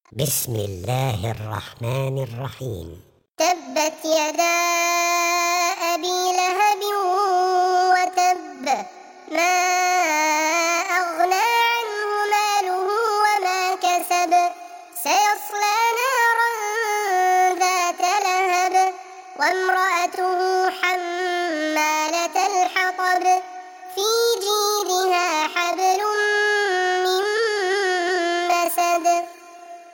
بسم الله الرحمن الرحيم. تبت يدا أبي لهب وتب، ما أغنى عنه ماله وما كسب، سيصلى نارا ذات لهب وامرأته